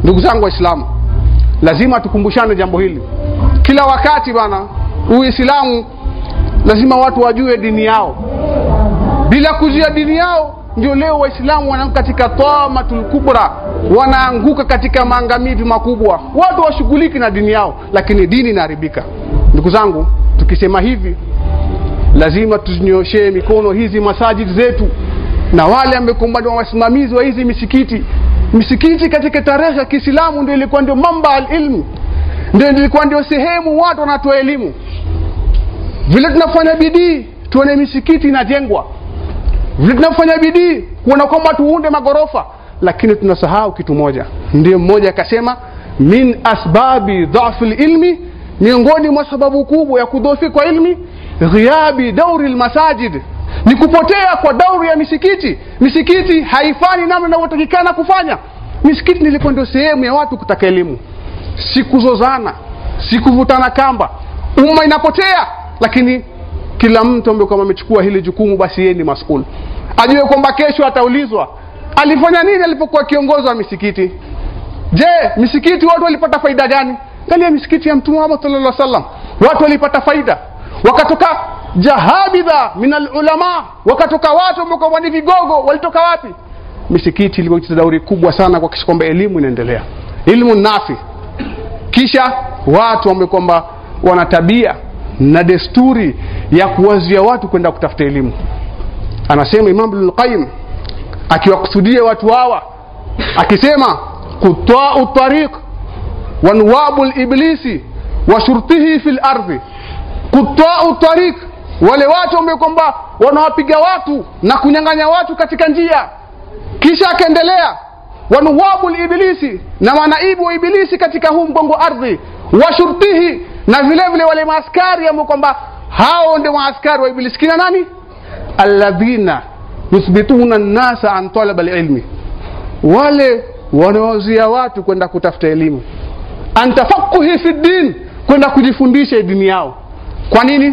Ndugu zangu Waislamu, lazima tukumbushane jambo hili kila wakati bana. Uislamu lazima watu wajue dini yao. Bila kujua dini yao ndio leo Waislamu wanaanguka katika tawamatul kubra, wanaanguka katika maangamivu makubwa. Watu washughuliki na dini yao, lakini dini inaharibika. Ndugu zangu, tukisema hivi lazima tuzinyoshee mikono hizi masajid zetu na wale ambao wasimamizi wa hizi misikiti. Misikiti katika tarehe ya Kiislamu ndio ilikuwa ndio mamba al-ilm, ndio ilikuwa ndio sehemu watu wanatoa elimu. Vile tunafanya bidii tuone misikiti inajengwa, vile tunafanya bidii kuona kwamba tuunde magorofa, lakini tunasahau kitu moja. Ndio mmoja akasema min asbabi dhafil ilmi, miongoni mwa sababu kubwa ya kudhoofika kwa ilmi, ghiabi dauri almasajid, ni kupotea kwa dauri ya misikiti. Misikiti haifanyi namna inavyotakikana kufanya. Misikiti ilikuwa ndio sehemu ya watu kutaka elimu, sikuzozana, sikuvutana kamba. Umma inapotea, lakini kila mtu ambaye kama amechukua hili jukumu basi yeye ni mas'ul. Ajue kwamba kesho ataulizwa alifanya nini alipokuwa kiongozi wa misikiti. Je, misikiti watu walipata faida gani? Angalia misikiti ya Mtume Muhammad sallallahu alaihi wasallam, watu walipata faida. Wakatoka jahabidha minal ulama, wakatoka watu ambao ni vigogo, walitoka wapi? Misikiti ilikuwa dauri kubwa sana kwa kwamba elimu inaendelea, elimu nafi. Kisha watu ambao kwamba wana tabia na desturi ya kuwazia watu kwenda kutafuta elimu. Anasema Imam Ibn al-Qayyim akiwakusudia watu hawa akisema quta'u tariq wa nuwabul iblisi wa shurtihi fil ardi. Quta'u tariq, wale watu ambao kwamba wanawapiga watu na kunyang'anya watu katika njia. Kisha akaendelea wa nuwabul iblisi, na manaibu wa iblisi katika huu mgongo ardhi, wa shurtihi, na vile vile wale maaskari ambao kwamba hao ndio maaskari wa iblisi. Kina nani? Alladhina yuthbituna an-nasa an talab al-ilmi, wale wanaozia watu kwenda kutafuta elimu, antafaqquhi fi din, kwenda kujifundisha dini yao. Kwa nini?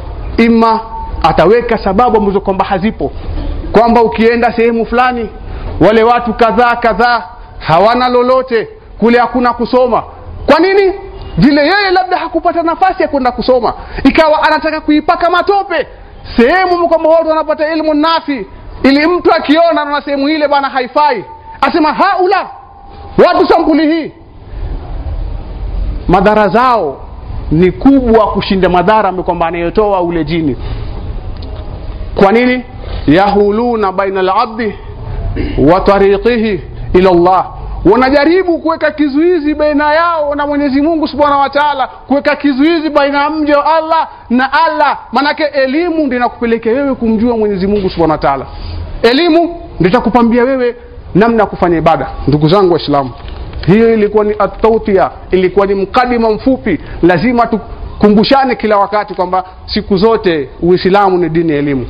Ima ataweka sababu ambazo kwamba hazipo, kwamba ukienda sehemu fulani wale watu kadhaa hawana lolote, kule hakuna kusoma. Kwa nini? Vile yeye labda hakupata nafasi ya kwenda kusoma, ikawa anataka kuipaka matope sehemu kwamba watu wanapata elimu nafi, ili mtu akiona na sehemu ile bana haifai asema haula watu sampuli hii. Madhara zao ni kubwa kushinda madhara kwamba anayotoa ule jini. Kwa nini? Yahuluna baina al-abdi wa tariqihi ila Allah, wanajaribu kuweka kizuizi baina yao na Mwenyezi Mungu Subhanahu wa Ta'ala, kuweka kizuizi baina mja wa Allah na Allah. Manake elimu ndio inakupelekea wewe kumjua Mwenyezi Mungu Subhanahu wa Ta'ala, elimu ndio itakupambia wewe namna kufanya ibada. Ndugu zangu Waislamu, hiyo ilikuwa ni at-tawtiya, ilikuwa ni mkadima mfupi. Lazima tukumbushane kila wakati kwamba siku zote Uislamu ni dini ya elimu.